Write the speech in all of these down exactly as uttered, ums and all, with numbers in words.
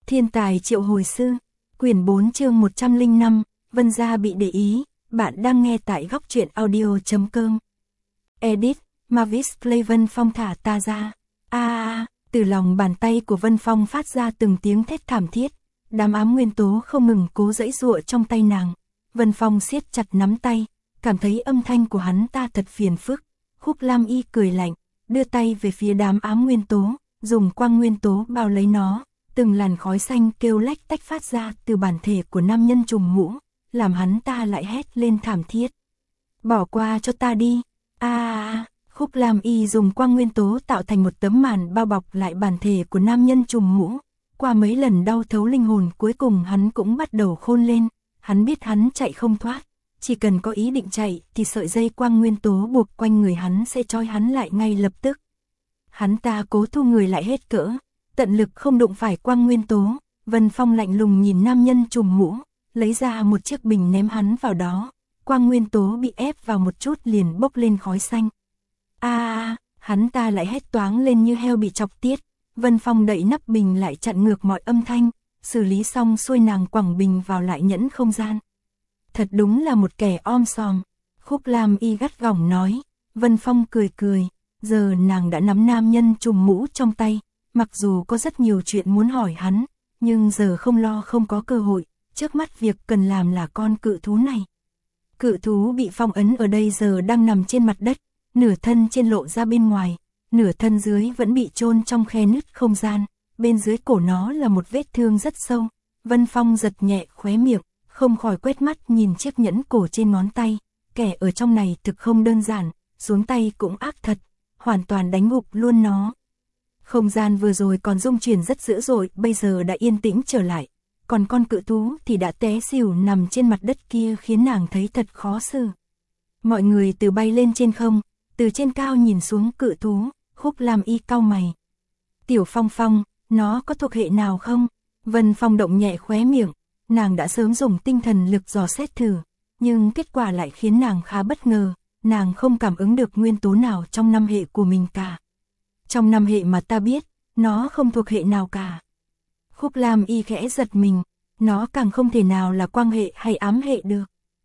Thiên tài triệu hồi sư, quyển bốn chương một trăm lẻ năm, Vân Gia bị để ý, bạn đang nghe tại góc truyện audio.com. Edit, Mavis Play. Vân Phong thả ta ra. A a, từ lòng bàn tay của Vân Phong phát ra từng tiếng thét thảm thiết, đám ám nguyên tố không ngừng cố giãy giụa trong tay nàng. Vân Phong siết chặt nắm tay, cảm thấy âm thanh của hắn ta thật phiền phức. Khúc Lam Y cười lạnh, đưa tay về phía đám ám nguyên tố, dùng quang nguyên tố bao lấy nó. Từng làn khói xanh kêu lách tách phát ra từ bản thể của nam nhân trùm mũ, làm hắn ta lại hét lên thảm thiết. Bỏ qua cho ta đi. A a a, Khúc Lam Y dùng quang nguyên tố tạo thành một tấm màn bao bọc lại bản thể của nam nhân trùm mũ. Qua mấy lần đau thấu linh hồn, cuối cùng hắn cũng bắt đầu khôn lên. Hắn biết hắn chạy không thoát, chỉ cần có ý định chạy thì sợi dây quang nguyên tố buộc quanh người hắn sẽ trói hắn lại ngay lập tức. Hắn ta cố thu người lại hết cỡ, tận lực không đụng phải quang nguyên tố. Vân Phong lạnh lùng nhìn nam nhân trùm mũ, lấy ra một chiếc bình ném hắn vào đó. Quang nguyên tố bị ép vào một chút liền bốc lên khói xanh. A a, hắn ta lại hét toáng lên như heo bị chọc tiết. Vân Phong đậy nắp bình lại chặn ngược mọi âm thanh, xử lý xong xuôi nàng quẳng bình vào lại nhẫn không gian. Thật đúng là một kẻ om sòm, Khúc Lam Y gắt gỏng nói. Vân Phong cười cười, giờ nàng đã nắm nam nhân trùm mũ trong tay. Mặc dù có rất nhiều chuyện muốn hỏi hắn, nhưng giờ không lo không có cơ hội, trước mắt việc cần làm là con cự thú này. Cự thú bị phong ấn ở đây giờ đang nằm trên mặt đất, nửa thân trên lộ ra bên ngoài, nửa thân dưới vẫn bị chôn trong khe nứt không gian, bên dưới cổ nó là một vết thương rất sâu. Vân Phong giật nhẹ khóe miệng, không khỏi quét mắt nhìn chiếc nhẫn cổ trên ngón tay, kẻ ở trong này thực không đơn giản, xuống tay cũng ác thật, hoàn toàn đánh gục luôn nó. Không gian vừa rồi còn rung chuyển rất dữ dội, bây giờ đã yên tĩnh trở lại, còn con cự thú thì đã té xỉu nằm trên mặt đất kia khiến nàng thấy thật khó xử. Mọi người từ bay lên trên không, từ trên cao nhìn xuống cự thú, Khúc Lam Y cau mày. Tiểu Phong Phong, nó có thuộc hệ nào không? Vân Phong động nhẹ khóe miệng, nàng đã sớm dùng tinh thần lực dò xét thử, nhưng kết quả lại khiến nàng khá bất ngờ, nàng không cảm ứng được nguyên tố nào trong năm hệ của mình cả. Trong năm hệ mà ta biết, nó không thuộc hệ nào cả. Khúc Lam Y khẽ giật mình, nó càng không thể nào là quang hệ hay ám hệ được.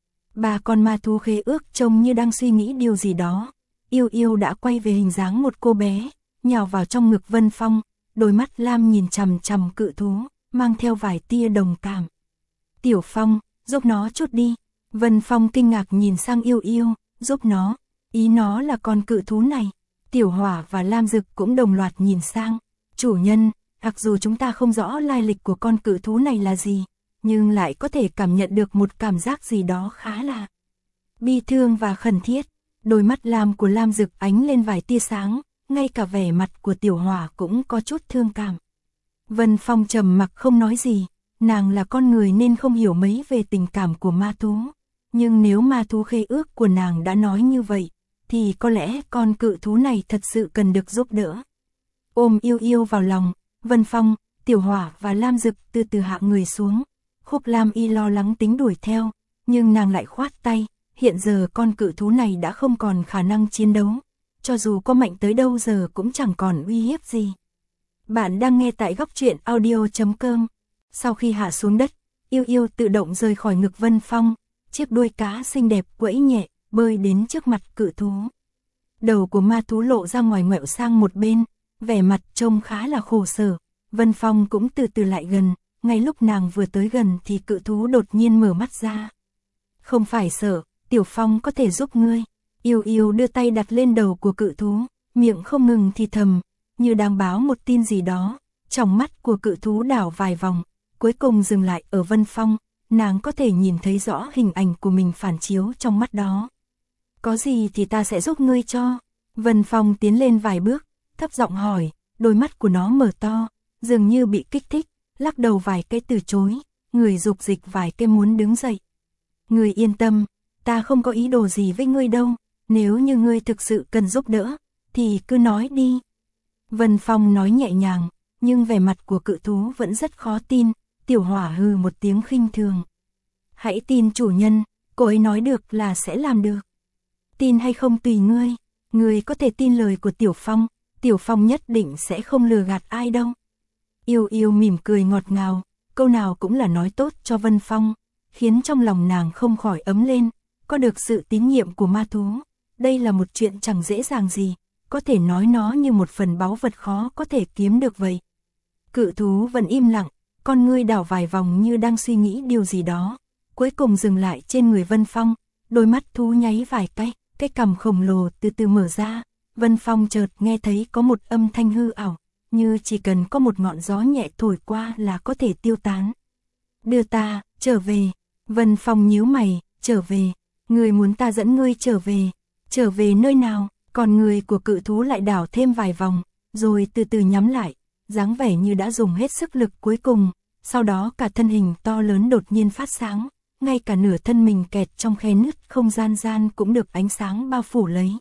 Ba con ma thú khế ước trông như đang suy nghĩ điều gì đó. Yêu Yêu đã quay về hình dáng một cô bé, nhào vào trong ngực Vân Phong, đôi mắt lam nhìn chằm chằm cự thú, mang theo vài tia đồng cảm. Tiểu Phong, giúp nó chút đi. Vân Phong kinh ngạc nhìn sang Yêu Yêu, giúp nó, ý nó là con cự thú này. Tiểu Hỏa và Lam Dực cũng đồng loạt nhìn sang. Chủ nhân, mặc dù chúng ta không rõ lai lịch của con cự thú này là gì, nhưng lại có thể cảm nhận được một cảm giác gì đó khá là bi thương và khẩn thiết. Đôi mắt lam của Lam Dực ánh lên vài tia sáng, ngay cả vẻ mặt của Tiểu Hỏa cũng có chút thương cảm. Vân Phong trầm mặc không nói gì, nàng là con người nên không hiểu mấy về tình cảm của ma thú. Nhưng nếu ma thú khế ước của nàng đã nói như vậy, thì có lẽ con cự thú này thật sự cần được giúp đỡ. Ôm Yêu Yêu vào lòng, Vân Phong, Tiểu Hỏa và Lam Dực từ từ hạ người xuống. Khúc Lam Y lo lắng tính đuổi theo, nhưng nàng lại khoát tay, hiện giờ con cự thú này đã không còn khả năng chiến đấu, cho dù có mạnh tới đâu giờ cũng chẳng còn uy hiếp gì. Bạn đang nghe tại góc truyện audio.com. Sau khi hạ xuống đất, Yêu Yêu tự động rời khỏi ngực Vân Phong, chiếc đuôi cá xinh đẹp quẫy nhẹ, bơi đến trước mặt cự thú. Đầu của ma thú lộ ra ngoài ngoẹo sang một bên, vẻ mặt trông khá là khổ sở. Vân Phong cũng từ từ lại gần, ngay lúc nàng vừa tới gần thì cự thú đột nhiên mở mắt ra. Không phải sợ, Tiểu Phong có thể giúp ngươi. Yêu Yêu đưa tay đặt lên đầu của cự thú, miệng không ngừng thì thầm, như đang báo một tin gì đó. Trong mắt của cự thú đảo vài vòng, cuối cùng dừng lại ở Vân Phong, nàng có thể nhìn thấy rõ hình ảnh của mình phản chiếu trong mắt đó. Có gì thì ta sẽ giúp ngươi cho. Vân Phong tiến lên vài bước, thấp giọng hỏi, đôi mắt của nó mở to, dường như bị kích thích, lắc đầu vài cái từ chối, người dục dịch vài cái muốn đứng dậy. Ngươi yên tâm, ta không có ý đồ gì với ngươi đâu, nếu như ngươi thực sự cần giúp đỡ, thì cứ nói đi. Vân Phong nói nhẹ nhàng, nhưng vẻ mặt của cự thú vẫn rất khó tin. Tiểu Hỏa hừ một tiếng khinh thường. Hãy tin chủ nhân, cô ấy nói được là sẽ làm được. Tin hay không tùy ngươi, ngươi có thể tin lời của Tiểu Phong, Tiểu Phong nhất định sẽ không lừa gạt ai đâu. Yêu Yêu mỉm cười ngọt ngào, câu nào cũng là nói tốt cho Vân Phong, khiến trong lòng nàng không khỏi ấm lên, có được sự tín nhiệm của ma thú. Đây là một chuyện chẳng dễ dàng gì, có thể nói nó như một phần báu vật khó có thể kiếm được vậy. Cự thú vẫn im lặng, con ngươi đảo vài vòng như đang suy nghĩ điều gì đó, cuối cùng dừng lại trên người Vân Phong, đôi mắt thú nháy vài cái, cái cằm khổng lồ từ từ mở ra, Vân Phong chợt nghe thấy có một âm thanh hư ảo, như chỉ cần có một ngọn gió nhẹ thổi qua là có thể tiêu tán. Đưa ta, trở về. Vân Phong nhíu mày, trở về, ngươi muốn ta dẫn ngươi trở về, trở về nơi nào? Còn người của cự thú lại đảo thêm vài vòng, rồi từ từ nhắm lại, dáng vẻ như đã dùng hết sức lực cuối cùng, sau đó cả thân hình to lớn đột nhiên phát sáng, ngay cả nửa thân mình kẹt trong khe nứt không gian gian cũng được ánh sáng bao phủ lấy.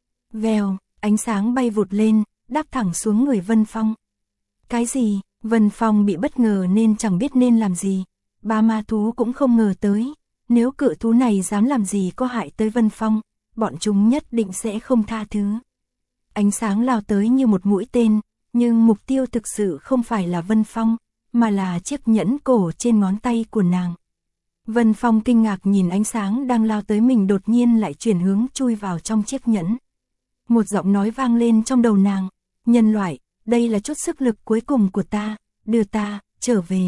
Vèo, ánh sáng bay vụt lên, đáp thẳng xuống người Vân Phong. Cái gì? Vân Phong bị bất ngờ nên chẳng biết nên làm gì, ba ma thú cũng không ngờ tới, nếu cự thú này dám làm gì có hại tới Vân Phong, bọn chúng nhất định sẽ không tha thứ. Ánh sáng lao tới như một mũi tên, nhưng mục tiêu thực sự không phải là Vân Phong, mà là chiếc nhẫn cổ trên ngón tay của nàng. Vân Phong kinh ngạc nhìn ánh sáng đang lao tới mình đột nhiên lại chuyển hướng chui vào trong chiếc nhẫn. Một giọng nói vang lên trong đầu nàng, nhân loại, đây là chút sức lực cuối cùng của ta, đưa ta, trở về.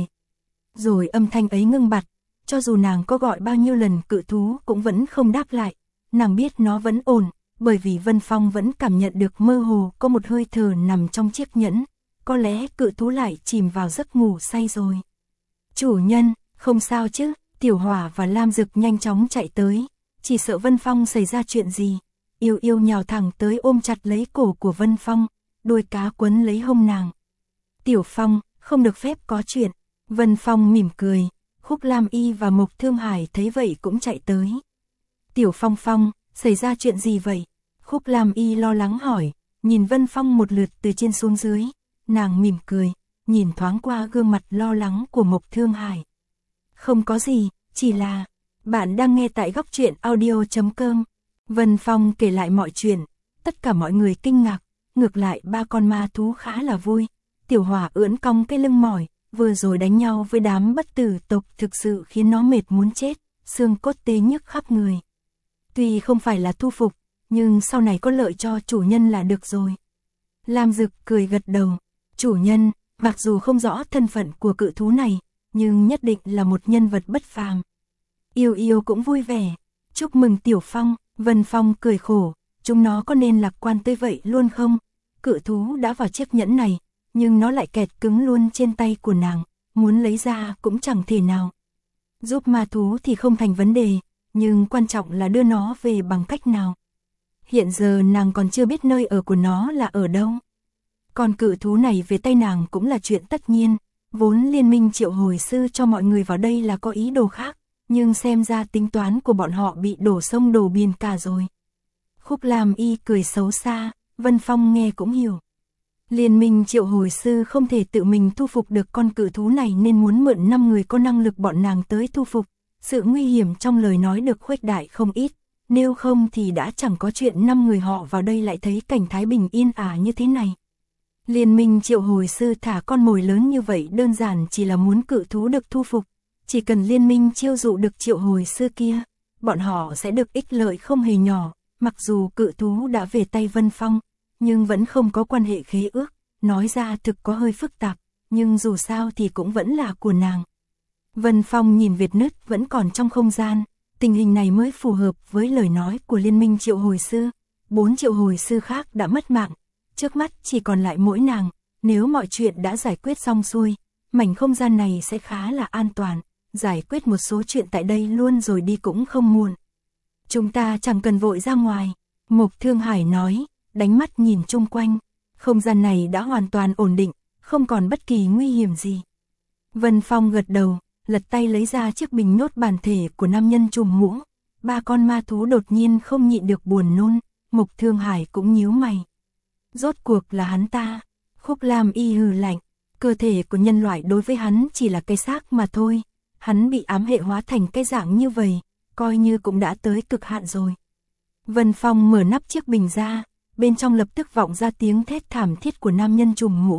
Rồi âm thanh ấy ngưng bặt, cho dù nàng có gọi bao nhiêu lần cự thú cũng vẫn không đáp lại, nàng biết nó vẫn ổn, bởi vì Vân Phong vẫn cảm nhận được mơ hồ có một hơi thở nằm trong chiếc nhẫn, có lẽ cự thú lại chìm vào giấc ngủ say rồi. Chủ nhân, không sao chứ? Tiểu Hỏa và Lam Dực nhanh chóng chạy tới, chỉ sợ Vân Phong xảy ra chuyện gì. Yêu Yêu nhào thẳng tới ôm chặt lấy cổ của Vân Phong, đuôi cá quấn lấy hông nàng. Tiểu Phong, không được phép có chuyện. Vân Phong mỉm cười, Khúc Lam Y và Mộc Thương Hải thấy vậy cũng chạy tới. Tiểu Phong Phong, xảy ra chuyện gì vậy? Khúc Lam Y lo lắng hỏi, nhìn Vân Phong một lượt từ trên xuống dưới, nàng mỉm cười, nhìn thoáng qua gương mặt lo lắng của Mộc Thương Hải. Không có gì, chỉ là, bạn đang nghe tại góc truyện audio chấm com. Vân Phong kể lại mọi chuyện, tất cả mọi người kinh ngạc, ngược lại ba con ma thú khá là vui. Tiểu Hỏa ưỡn cong cái lưng mỏi, vừa rồi đánh nhau với đám bất tử tộc thực sự khiến nó mệt muốn chết, xương cốt tê nhức khắp người. Tuy không phải là thu phục, nhưng sau này có lợi cho chủ nhân là được rồi. Lam Dực cười gật đầu, chủ nhân, mặc dù không rõ thân phận của cự thú này, nhưng nhất định là một nhân vật bất phàm. Yêu Yêu cũng vui vẻ, chúc mừng Tiểu Phong. Vân Phong cười khổ, chúng nó có nên lạc quan tới vậy luôn không? Cự thú đã vào chiếc nhẫn này, nhưng nó lại kẹt cứng luôn trên tay của nàng, muốn lấy ra cũng chẳng thể nào. Giúp ma thú thì không thành vấn đề, nhưng quan trọng là đưa nó về bằng cách nào. Hiện giờ nàng còn chưa biết nơi ở của nó là ở đâu. Còn cự thú này về tay nàng cũng là chuyện tất nhiên, vốn liên minh triệu hồi sư cho mọi người vào đây là có ý đồ khác. Nhưng xem ra tính toán của bọn họ bị đổ sông đổ biển cả rồi. Khúc Lam Y cười xấu xa, Vân Phong nghe cũng hiểu. Liên minh triệu hồi sư không thể tự mình thu phục được con cự thú này nên muốn mượn năm người có năng lực bọn nàng tới thu phục. Sự nguy hiểm trong lời nói được khuếch đại không ít, nếu không thì đã chẳng có chuyện năm người họ vào đây lại thấy cảnh thái bình yên ả như thế này. Liên minh triệu hồi sư thả con mồi lớn như vậy đơn giản chỉ là muốn cự thú được thu phục. Chỉ cần liên minh chiêu dụ được triệu hồi sư kia, bọn họ sẽ được ích lợi không hề nhỏ, mặc dù cự thú đã về tay Vân Phong, nhưng vẫn không có quan hệ khế ước, nói ra thực có hơi phức tạp, nhưng dù sao thì cũng vẫn là của nàng. Vân Phong nhìn vệt nứt vẫn còn trong không gian, tình hình này mới phù hợp với lời nói của liên minh triệu hồi sư, bốn triệu hồi sư khác đã mất mạng, trước mắt chỉ còn lại mỗi nàng, nếu mọi chuyện đã giải quyết xong xuôi, mảnh không gian này sẽ khá là an toàn. Giải quyết một số chuyện tại đây luôn rồi đi cũng không muộn. Chúng ta chẳng cần vội ra ngoài, Mộc Thương Hải nói, đánh mắt nhìn chung quanh, không gian này đã hoàn toàn ổn định, không còn bất kỳ nguy hiểm gì. Vân Phong gật đầu, lật tay lấy ra chiếc bình nhốt bản thể của nam nhân trùm mũ, ba con ma thú đột nhiên không nhịn được buồn nôn, Mộc Thương Hải cũng nhíu mày. Rốt cuộc là hắn ta, Khúc Lam Y hừ lạnh, cơ thể của nhân loại đối với hắn chỉ là cái xác mà thôi. Hắn bị ám hệ hóa thành cái dạng như vậy, coi như cũng đã tới cực hạn rồi. Vân Phong mở nắp chiếc bình ra, bên trong lập tức vọng ra tiếng thét thảm thiết của nam nhân trùm mũ,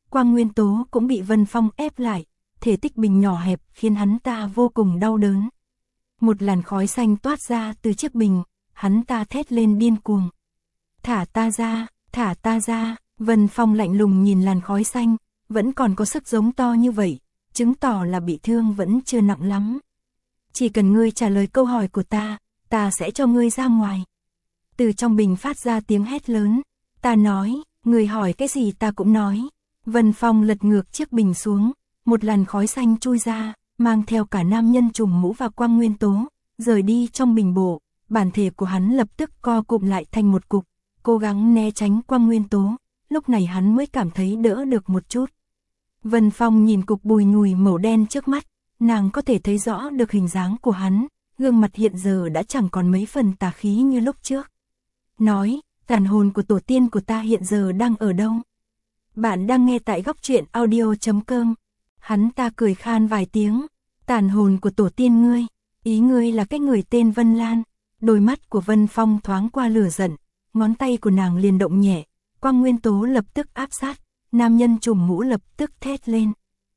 Quang Nguyên Tố cũng bị Vân Phong ép lại, thể tích bình nhỏ hẹp khiến hắn ta vô cùng đau đớn. Một làn khói xanh toát ra từ chiếc bình, hắn ta thét lên điên cuồng. Thả ta ra, thả ta ra, Vân Phong lạnh lùng nhìn làn khói xanh, vẫn còn có sức giống to như vậy, chứng tỏ là bị thương vẫn chưa nặng lắm. Chỉ cần ngươi trả lời câu hỏi của ta, ta sẽ cho ngươi ra ngoài. Từ trong bình phát ra tiếng hét lớn, ta nói, ngươi hỏi cái gì ta cũng nói. Vân Phong lật ngược chiếc bình xuống, một làn khói xanh chui ra, mang theo cả nam nhân trùm mũ và Quang Nguyên Tố, rời đi trong bình bộ, bản thể của hắn lập tức co cụm lại thành một cục, cố gắng né tránh Quang Nguyên Tố, lúc này hắn mới cảm thấy đỡ được một chút. Vân Phong nhìn cục bùi nhùi màu đen trước mắt, nàng có thể thấy rõ được hình dáng của hắn, gương mặt hiện giờ đã chẳng còn mấy phần tà khí như lúc trước. Nói, tàn hồn của tổ tiên của ta hiện giờ đang ở đâu? Bạn đang nghe tại góc truyện audio chấm com. Hắn ta cười khan vài tiếng, tàn hồn của tổ tiên ngươi, ý ngươi là cái người tên Vân Lan. Đôi mắt của Vân Phong thoáng qua lửa giận, ngón tay của nàng liền động nhẹ, Quang Nguyên Tố lập tức áp sát, nam nhân trùm mũ lập tức thét lên.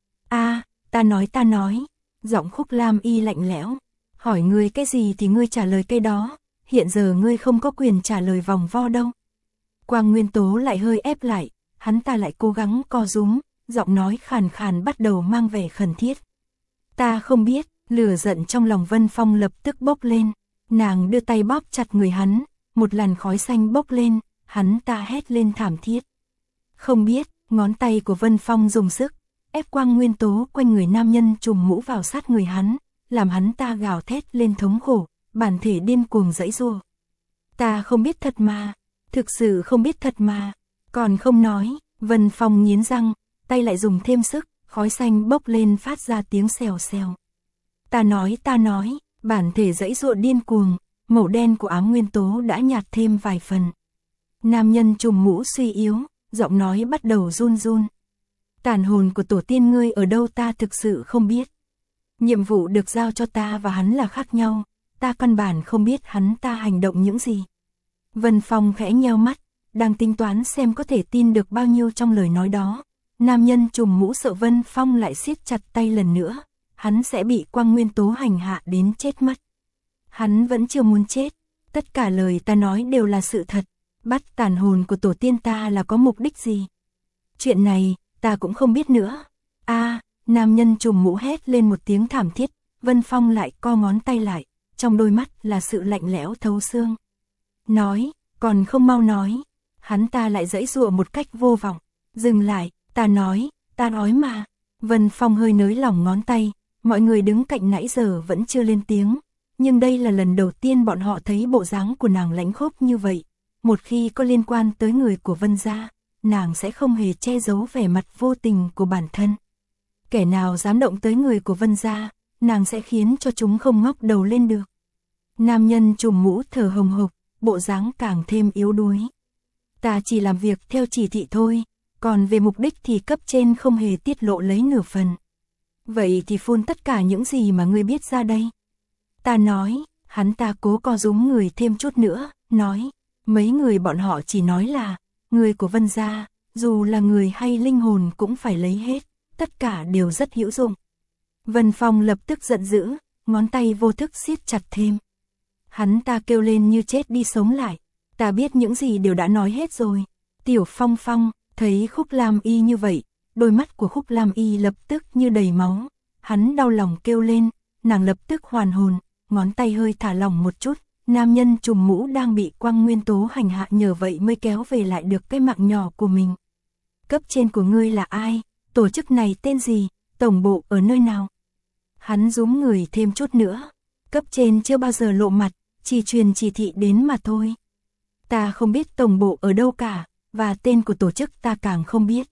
A, ta nói ta nói, giọng Khúc Lam Y lạnh lẽo, hỏi ngươi cái gì thì ngươi trả lời cái đó, hiện giờ ngươi không có quyền trả lời vòng vo đâu. Quang Nguyên Tố lại hơi ép lại, hắn ta lại cố gắng co rúm, giọng nói khàn khàn bắt đầu mang vẻ khẩn thiết. Ta không biết, lửa giận trong lòng Vân Phong lập tức bốc lên, nàng đưa tay bóp chặt người hắn, một làn khói xanh bốc lên, hắn ta hét lên thảm thiết. Không biết, ngón tay của Vân Phong dùng sức, ép Quang Nguyên Tố quanh người nam nhân trùm mũ vào sát người hắn, làm hắn ta gào thét lên thống khổ, bản thể điên cuồng giãy giụa. Ta không biết thật mà, thực sự không biết thật mà, còn không nói. Vân Phong nghiến răng, tay lại dùng thêm sức, khói xanh bốc lên phát ra tiếng xèo xèo. Ta nói ta nói, bản thể giãy giụa điên cuồng, màu đen của ám nguyên tố đã nhạt thêm vài phần. Nam nhân trùm mũ suy yếu, giọng nói bắt đầu run run. Tàn hồn của tổ tiên ngươi ở đâu ta thực sự không biết. Nhiệm vụ được giao cho ta và hắn là khác nhau, ta căn bản không biết hắn ta hành động những gì. Vân Phong khẽ nheo mắt, đang tính toán xem có thể tin được bao nhiêu trong lời nói đó. Nam nhân trùm mũ sợ Vân Phong lại siết chặt tay lần nữa, hắn sẽ bị Quang Nguyên Tố hành hạ đến chết mất. Hắn vẫn chưa muốn chết, tất cả lời ta nói đều là sự thật, bắt tàn hồn của tổ tiên ta là có mục đích gì? Chuyện này, ta cũng không biết nữa. A, nam nhân trùm mũ hét lên một tiếng thảm thiết, Vân Phong lại co ngón tay lại, trong đôi mắt là sự lạnh lẽo thấu xương. Nói, còn không mau nói. Hắn ta lại giãy giụa một cách vô vọng. Dừng lại, ta nói, ta nói mà. Vân Phong hơi nới lỏng ngón tay, mọi người đứng cạnh nãy giờ vẫn chưa lên tiếng, nhưng đây là lần đầu tiên bọn họ thấy bộ dáng của nàng lãnh khốc như vậy. Một khi có liên quan tới người của Vân gia, nàng sẽ không hề che giấu vẻ mặt vô tình của bản thân. Kẻ nào dám động tới người của Vân gia, nàng sẽ khiến cho chúng không ngóc đầu lên được. Nam nhân trùm mũ thở hồng hộc, bộ dáng càng thêm yếu đuối. Ta chỉ làm việc theo chỉ thị thôi, còn về mục đích thì cấp trên không hề tiết lộ lấy nửa phần. Vậy thì phun tất cả những gì mà ngươi biết ra đây. Ta nói, hắn ta cố co rúm người thêm chút nữa, nói, mấy người bọn họ chỉ nói là, người của Vân gia, dù là người hay linh hồn cũng phải lấy hết, tất cả đều rất hữu dụng. Vân Phong lập tức giận dữ, ngón tay vô thức siết chặt thêm. Hắn ta kêu lên như chết đi sống lại, ta biết những gì đều đã nói hết rồi. Tiểu Phong Phong, thấy Khúc Lam Y như vậy, đôi mắt của Khúc Lam Y lập tức như đầy máu, hắn đau lòng kêu lên, nàng lập tức hoàn hồn, ngón tay hơi thả lỏng một chút, nam nhân trùm mũ đang bị Quang Nguyên Tố hành hạ nhờ vậy mới kéo về lại được cái mạng nhỏ của mình. Cấp trên của ngươi là ai? Tổ chức này tên gì? Tổng bộ ở nơi nào? Hắn rúm người thêm chút nữa, cấp trên chưa bao giờ lộ mặt, chỉ truyền chỉ thị đến mà thôi. Ta không biết tổng bộ ở đâu cả, và tên của tổ chức ta càng không biết.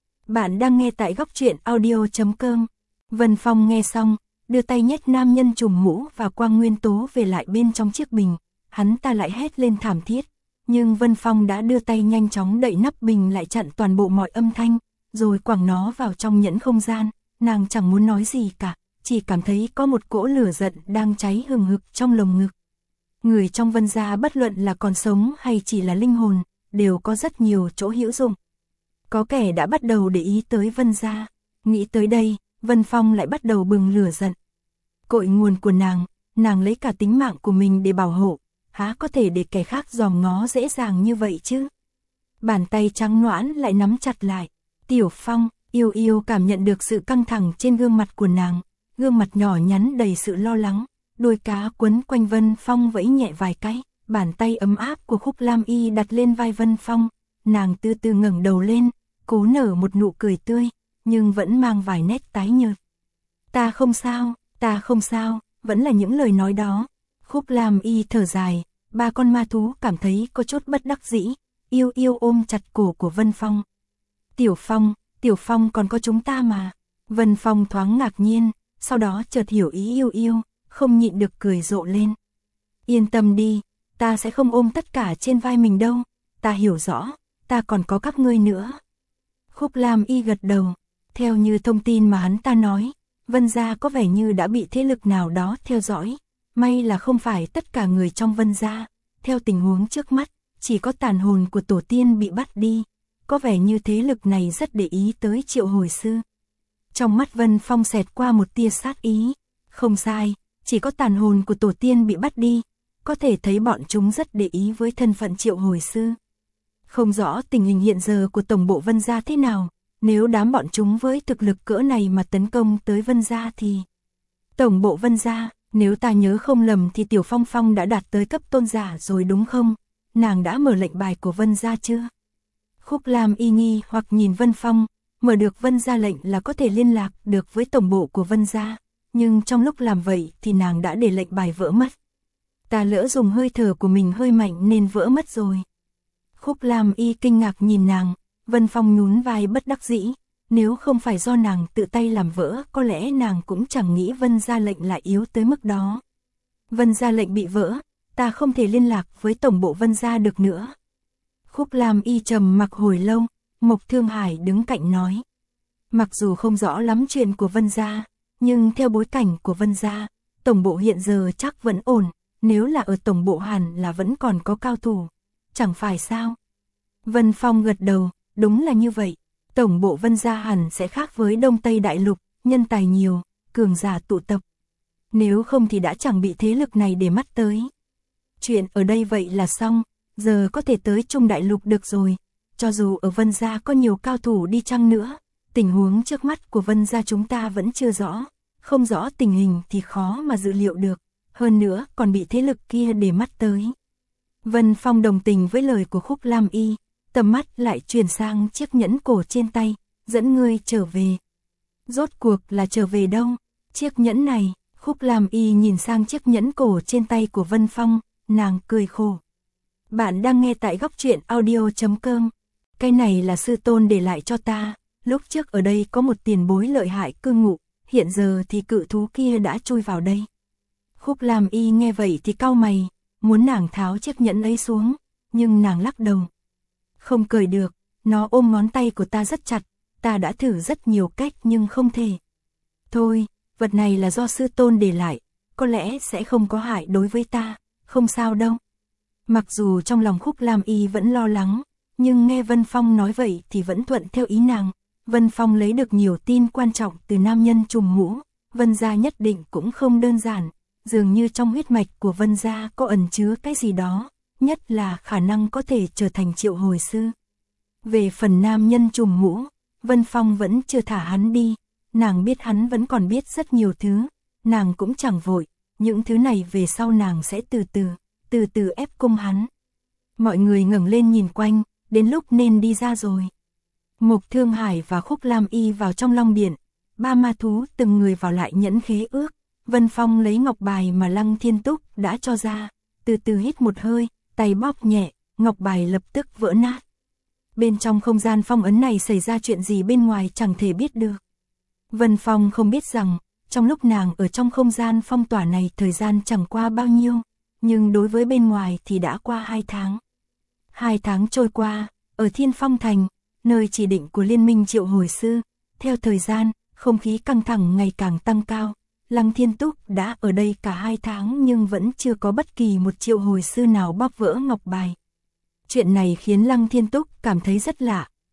Bạn đang nghe tại góc truyện audio chấm com. Vân Phong nghe xong, đưa tay nhét nam nhân trùm mũ và Quang Nguyên Tố về lại bên trong chiếc bình, hắn ta lại hét lên thảm thiết, nhưng Vân Phong đã đưa tay nhanh chóng đậy nắp bình lại chặn toàn bộ mọi âm thanh, rồi quẳng nó vào trong nhẫn không gian. Nàng chẳng muốn nói gì cả, chỉ cảm thấy có một cỗ lửa giận đang cháy hừng hực trong lồng ngực. Người trong Vân gia bất luận là còn sống hay chỉ là linh hồn, đều có rất nhiều chỗ hữu dụng. Có kẻ đã bắt đầu để ý tới Vân gia. Nghĩ tới đây, Vân Phong lại bắt đầu bừng lửa giận. Cội nguồn của nàng, nàng lấy cả tính mạng của mình để bảo hộ, há có thể để kẻ khác dòm ngó dễ dàng như vậy chứ? Bàn tay trắng nõn lại nắm chặt lại. Tiểu Phong, Yêu Yêu cảm nhận được sự căng thẳng trên gương mặt của nàng, gương mặt nhỏ nhắn đầy sự lo lắng, đuôi cá quấn quanh Vân Phong vẫy nhẹ vài cái, bàn tay ấm áp của Khúc Lam Y đặt lên vai Vân Phong, nàng từ từ ngẩng đầu lên, cố nở một nụ cười tươi, nhưng vẫn mang vài nét tái nhợt. Ta không sao, ta không sao, vẫn là những lời nói đó. Khúc Lam Y thở dài, ba con ma thú cảm thấy có chút bất đắc dĩ, Yêu Yêu ôm chặt cổ của Vân Phong. Tiểu Phong, Tiểu Phong còn có chúng ta mà. Vân Phong thoáng ngạc nhiên, sau đó chợt hiểu ý Yêu Yêu, không nhịn được cười rộ lên. Yên tâm đi, ta sẽ không ôm tất cả trên vai mình đâu, ta hiểu rõ, ta còn có các ngươi nữa. Khúc Lam Y gật đầu, theo như thông tin mà hắn ta nói, Vân gia có vẻ như đã bị thế lực nào đó theo dõi, may là không phải tất cả người trong Vân gia, theo tình huống trước mắt, chỉ có tàn hồn của tổ tiên bị bắt đi, có vẻ như thế lực này rất để ý tới Triệu Hồi Sư. Trong mắt Vân Phong xẹt qua một tia sát ý, không sai, chỉ có tàn hồn của tổ tiên bị bắt đi, có thể thấy bọn chúng rất để ý với thân phận Triệu Hồi Sư. Không rõ tình hình hiện giờ của tổng bộ Vân gia thế nào, nếu đám bọn chúng với thực lực cỡ này mà tấn công tới Vân gia thì... Tổng bộ Vân gia, nếu ta nhớ không lầm thì Tiểu Phong Phong đã đạt tới cấp tôn giả rồi đúng không? Nàng đã mở lệnh bài của Vân gia chưa? Khúc Lam Y nghi hoặc nhìn Vân Phong, mở được Vân gia lệnh là có thể liên lạc được với tổng bộ của Vân gia, nhưng trong lúc làm vậy thì nàng đã để lệnh bài vỡ mất. Ta lỡ dùng hơi thở của mình hơi mạnh nên vỡ mất rồi. Khúc Lam Y kinh ngạc nhìn nàng, Vân Phong nhún vai bất đắc dĩ, nếu không phải do nàng tự tay làm vỡ, có lẽ nàng cũng chẳng nghĩ Vân gia lệnh lại yếu tới mức đó. Vân gia lệnh bị vỡ, ta không thể liên lạc với tổng bộ Vân gia được nữa. Khúc Lam Y trầm mặc hồi lâu, Mộc Thương Hải đứng cạnh nói. Mặc dù không rõ lắm chuyện của Vân gia, nhưng theo bối cảnh của Vân gia, tổng bộ hiện giờ chắc vẫn ổn, nếu là ở tổng bộ hẳn là vẫn còn có cao thủ, chẳng phải sao? Vân Phong gật đầu, đúng là như vậy, tổng bộ Vân gia hẳn sẽ khác với Đông Tây Đại Lục, nhân tài nhiều, cường giả tụ tập. Nếu không thì đã chẳng bị thế lực này để mắt tới. Chuyện ở đây vậy là xong, giờ có thể tới Trung Đại Lục được rồi, cho dù ở Vân gia có nhiều cao thủ đi chăng nữa, tình huống trước mắt của Vân gia chúng ta vẫn chưa rõ, không rõ tình hình thì khó mà dự liệu được, hơn nữa còn bị thế lực kia để mắt tới. Vân Phong đồng tình với lời của Khúc Lam Y, tầm mắt lại chuyển sang chiếc nhẫn cổ trên tay, dẫn ngươi trở về. Rốt cuộc là trở về đâu? Chiếc nhẫn này, Khúc Lam Y nhìn sang chiếc nhẫn cổ trên tay của Vân Phong, nàng cười khổ. Bạn đang nghe tại góc truyện audio chấm com. Cái này là sư tôn để lại cho ta, lúc trước ở đây có một tiền bối lợi hại cư ngụ, hiện giờ thì cự thú kia đã chui vào đây. Khúc Lam Y nghe vậy thì cau mày, muốn nàng tháo chiếc nhẫn ấy xuống, nhưng nàng lắc đầu. Không cởi được, nó ôm ngón tay của ta rất chặt, ta đã thử rất nhiều cách nhưng không thể. Thôi, vật này là do sư tôn để lại, có lẽ sẽ không có hại đối với ta, không sao đâu. Mặc dù trong lòng Khúc Lam Y vẫn lo lắng, nhưng nghe Vân Phong nói vậy thì vẫn thuận theo ý nàng. Vân Phong lấy được nhiều tin quan trọng từ nam nhân trùm mũ, Vân gia nhất định cũng không đơn giản, dường như trong huyết mạch của Vân gia có ẩn chứa cái gì đó, nhất là khả năng có thể trở thành Triệu Hồi Sư. Về phần nam nhân trùm mũ, Vân Phong vẫn chưa thả hắn đi, nàng biết hắn vẫn còn biết rất nhiều thứ, nàng cũng chẳng vội, những thứ này về sau nàng sẽ từ từ, từ từ ép cung hắn. Mọi người ngẩng lên nhìn quanh, đến lúc nên đi ra rồi. Mộc Thương Hải và Khúc Lam Y vào trong Long Điện, ba ma thú từng người vào lại nhẫn khế ước, Vân Phong lấy ngọc bài mà Lăng Thiên Túc đã cho ra, từ từ hít một hơi, tay bóp nhẹ, ngọc bài lập tức vỡ nát. Bên trong không gian phong ấn này xảy ra chuyện gì bên ngoài chẳng thể biết được. Vân Phong không biết rằng, trong lúc nàng ở trong không gian phong tỏa này thời gian chẳng qua bao nhiêu, nhưng đối với bên ngoài thì đã qua hai tháng. Hai tháng trôi qua, ở Thiên Phong Thành, nơi chỉ định của Liên minh Triệu Hồi Sư, theo thời gian, không khí căng thẳng ngày càng tăng cao. Lăng Thiên Túc đã ở đây cả hai tháng nhưng vẫn chưa có bất kỳ một Triệu Hồi Sư nào bóp vỡ ngọc bài. Chuyện này khiến Lăng Thiên Túc cảm thấy rất lạ,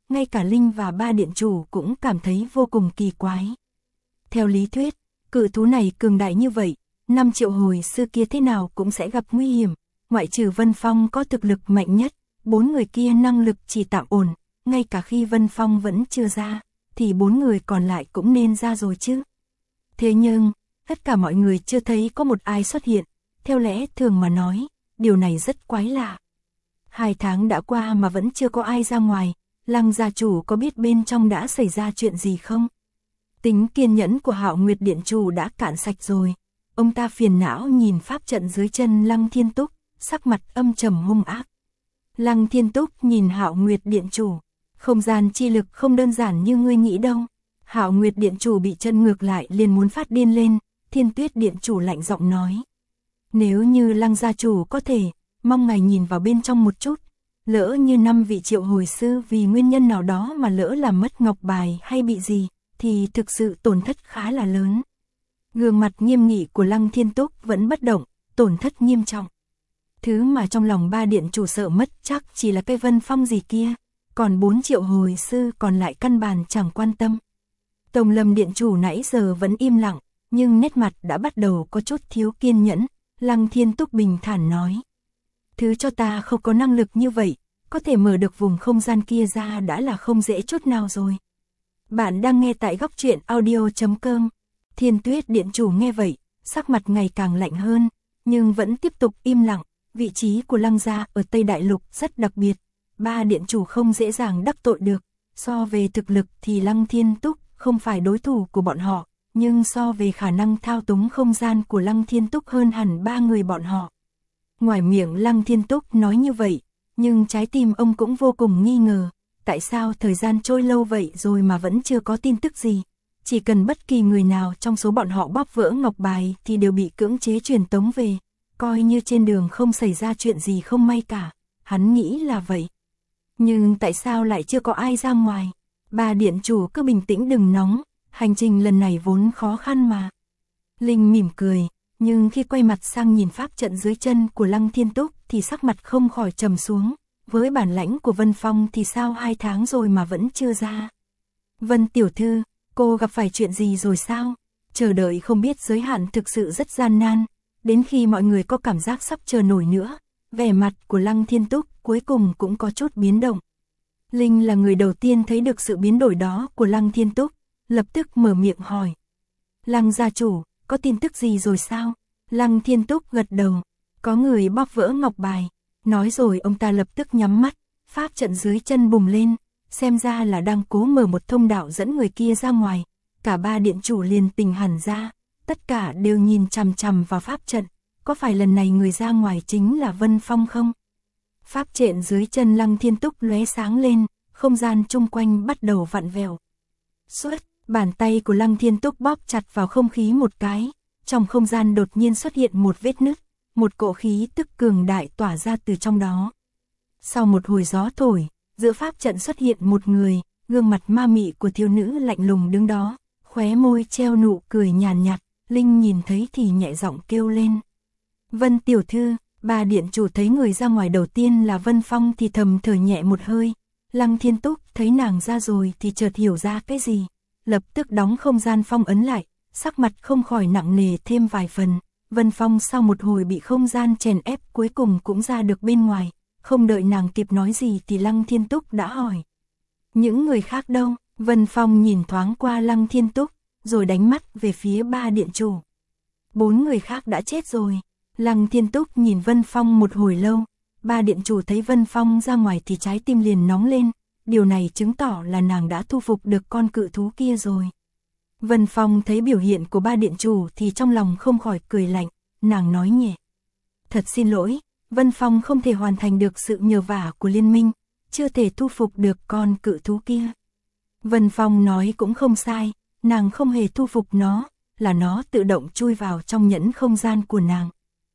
ngay cả Linh và ba điện chủ cũng cảm thấy vô cùng kỳ quái. Theo lý thuyết, cự thú này cường đại như vậy, năm triệu hồi sư kia thế nào cũng sẽ gặp nguy hiểm, ngoại trừ Vân Phong có thực lực mạnh nhất, bốn người kia năng lực chỉ tạm ổn, ngay cả khi Vân Phong vẫn chưa ra, thì bốn người còn lại cũng nên ra rồi chứ. Thế nhưng, tất cả mọi người chưa thấy có một ai xuất hiện, theo lẽ thường mà nói, điều này rất quái lạ. Hai tháng đã qua mà vẫn chưa có ai ra ngoài, Lăng gia chủ có biết bên trong đã xảy ra chuyện gì không? Tính kiên nhẫn của Hạo Nguyệt điện chủ đã cạn sạch rồi. Ông ta phiền não nhìn pháp trận dưới chân Lăng Thiên Túc, sắc mặt âm trầm hung ác. Lăng Thiên Túc nhìn Hạo Nguyệt điện chủ, không gian chi lực không đơn giản như ngươi nghĩ đâu. Hạo Nguyệt điện chủ bị chân ngược lại liền muốn phát điên lên, Thiên Tuyết điện chủ lạnh giọng nói: "Nếu như Lăng gia chủ có thể, mong ngài nhìn vào bên trong một chút, lỡ như năm vị triệu hồi sư vì nguyên nhân nào đó mà lỡ làm mất ngọc bài hay bị gì, thì thực sự tổn thất khá là lớn." Gương mặt nghiêm nghị của Lăng Thiên Túc vẫn bất động, tổn thất nghiêm trọng. Thứ mà trong lòng ba điện chủ sợ mất chắc chỉ là cây Vân Phong gì kia, còn bốn triệu hồi sư còn lại căn bản chẳng quan tâm. Tông Lâm điện chủ nãy giờ vẫn im lặng, nhưng nét mặt đã bắt đầu có chút thiếu kiên nhẫn. Lăng Thiên Túc bình thản nói: "Thứ cho ta không có năng lực như vậy, có thể mở được vùng không gian kia ra đã là không dễ chút nào rồi." Bạn đang nghe tại góc truyện audio chấm com. Thiên Tuyết điện chủ nghe vậy, sắc mặt ngày càng lạnh hơn, nhưng vẫn tiếp tục im lặng. Vị trí của Lăng gia ở Tây Đại Lục rất đặc biệt, ba điện chủ không dễ dàng đắc tội được. So về thực lực thì Lăng Thiên Túc không phải đối thủ của bọn họ, nhưng so về khả năng thao túng không gian của Lăng Thiên Túc hơn hẳn ba người bọn họ. Ngoài miệng Lăng Thiên Túc nói như vậy, nhưng trái tim ông cũng vô cùng nghi ngờ, tại sao thời gian trôi lâu vậy rồi mà vẫn chưa có tin tức gì. Chỉ cần bất kỳ người nào trong số bọn họ bóp vỡ ngọc bài thì đều bị cưỡng chế truyền tống về, coi như trên đường không xảy ra chuyện gì không may cả, hắn nghĩ là vậy. Nhưng tại sao lại chưa có ai ra ngoài? Ba điện chủ cứ bình tĩnh đừng nóng, hành trình lần này vốn khó khăn mà. Linh mỉm cười, nhưng khi quay mặt sang nhìn pháp trận dưới chân của Lăng Thiên Túc thì sắc mặt không khỏi trầm xuống. Với bản lãnh của Vân Phong thì sao hai tháng rồi mà vẫn chưa ra? Vân tiểu thư, cô gặp phải chuyện gì rồi sao? Chờ đợi không biết giới hạn thực sự rất gian nan, đến khi mọi người có cảm giác sắp chờ nổi nữa, vẻ mặt của Lăng Thiên Túc cuối cùng cũng có chút biến động. Linh là người đầu tiên thấy được sự biến đổi đó của Lăng Thiên Túc, lập tức mở miệng hỏi: "Lăng gia chủ, có tin tức gì rồi sao?" Lăng Thiên Túc gật đầu: "Có người bóp vỡ ngọc bài." Nói rồi ông ta lập tức nhắm mắt, pháp trận dưới chân bùng lên, xem ra là đang cố mở một thông đạo dẫn người kia ra ngoài. Cả ba điện chủ liền tỉnh hẳn ra, tất cả đều nhìn chằm chằm vào pháp trận, có phải lần này người ra ngoài chính là Vân Phong không? Pháp trận dưới chân Lăng Thiên Túc lóe sáng lên, không gian chung quanh bắt đầu vặn vẹo. Suốt, bàn tay của Lăng Thiên Túc bóp chặt vào không khí một cái, trong không gian đột nhiên xuất hiện một vết nứt, một cỗ khí tức cường đại tỏa ra từ trong đó. Sau một hồi gió thổi, giữa pháp trận xuất hiện một người, gương mặt ma mị của thiếu nữ lạnh lùng đứng đó, khóe môi treo nụ cười nhàn nhạt, Linh nhìn thấy thì nhẹ giọng kêu lên: "Vân tiểu thư." Ba điện chủ thấy người ra ngoài đầu tiên là Vân Phong thì thầm thở nhẹ một hơi. Lăng Thiên Túc thấy nàng ra rồi thì chợt hiểu ra cái gì, lập tức đóng không gian phong ấn lại, sắc mặt không khỏi nặng nề thêm vài phần. Vân Phong sau một hồi bị không gian chèn ép cuối cùng cũng ra được bên ngoài, không đợi nàng kịp nói gì thì Lăng Thiên Túc đã hỏi: "Những người khác đâu?" Vân Phong nhìn thoáng qua Lăng Thiên Túc, rồi đánh mắt về phía ba điện chủ. "Bốn người khác đã chết rồi." Lăng Thiên Túc nhìn Vân Phong một hồi lâu, ba điện chủ thấy Vân Phong ra ngoài thì trái tim liền nóng lên, điều này chứng tỏ là nàng đã thu phục được con cự thú kia rồi. Vân Phong thấy biểu hiện của ba điện chủ thì trong lòng không khỏi cười lạnh, nàng nói nhẹ: "Thật xin lỗi, Vân Phong không thể hoàn thành được sự nhờ vả của liên minh, chưa thể thu phục được con cự thú kia." Vân Phong nói cũng không sai, nàng không hề thu phục nó, là nó tự động chui vào trong nhẫn không gian của nàng.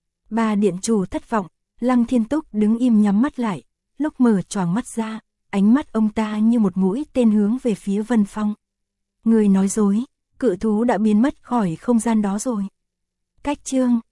Ba điện chủ thất vọng, Lăng Thiên Túc đứng im nhắm mắt lại, lúc mở choàng mắt ra, ánh mắt ông ta như một mũi tên hướng về phía Vân Phong. "Người nói dối, cự thú đã biến mất khỏi không gian đó rồi." Cách chương